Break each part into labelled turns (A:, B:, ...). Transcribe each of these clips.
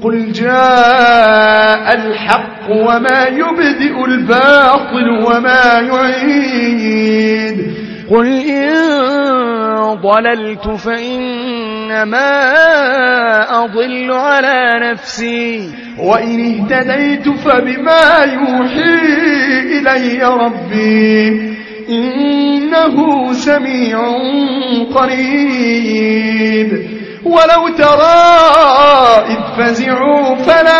A: قل جاء الحق وما يبدئ الباطل وما يعيد
B: قل إن ضللت فإنما أضل على نفسي
A: وإن اهتديت فبما يوحي إلي ربي إنه سميع قريب ولو ترى إذ فزعوا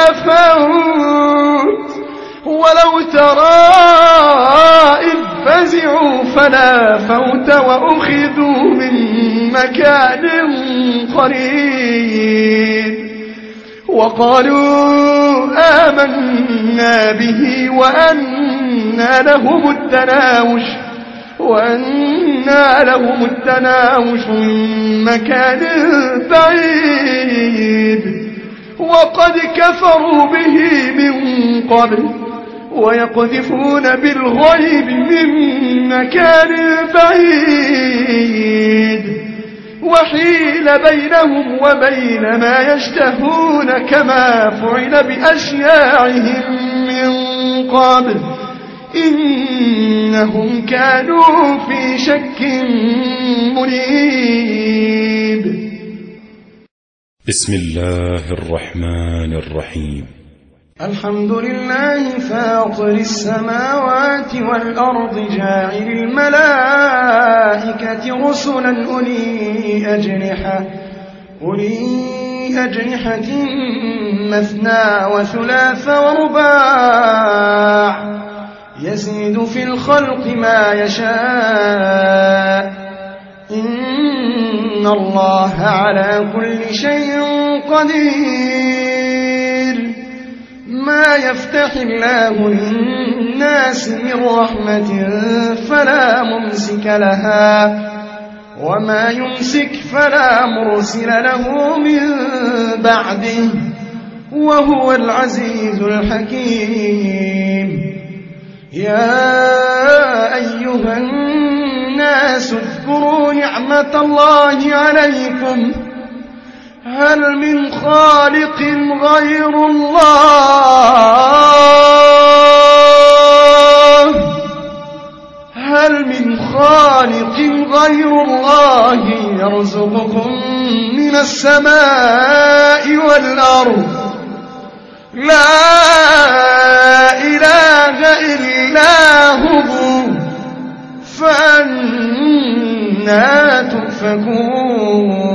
A: فلا فوت وأخذوا من مكان قريب وقالوا آمنا به وأنى لهم التناوش من مكان بعيد وقد كفروا به من قبل ويقذفون بالغيب من مكان بعيد وحيل بينهم وبين ما يشتهون كما فعل بأشياعهم من قبل إنهم كانوا في شك مريب.
C: بسم الله الرحمن الرحيم.
A: الحمد لله فاطر السماوات والأرض جاعل الملائكة رسلا أولي أجنحة مثنى وثلاث ورباع يزيد في الخلق ما يشاء إن الله على كل شيء قدير. ما يفتح الله للناس من رحمة فلا ممسك لها وما يمسك فلا مرسل له من بعده وهو العزيز الحكيم. يا أيها الناس اذكروا نعمة الله عليكم هل من خالق غير الله يرزقكم من السماء والأرض لا إله إلا هو فأنى تؤفكون.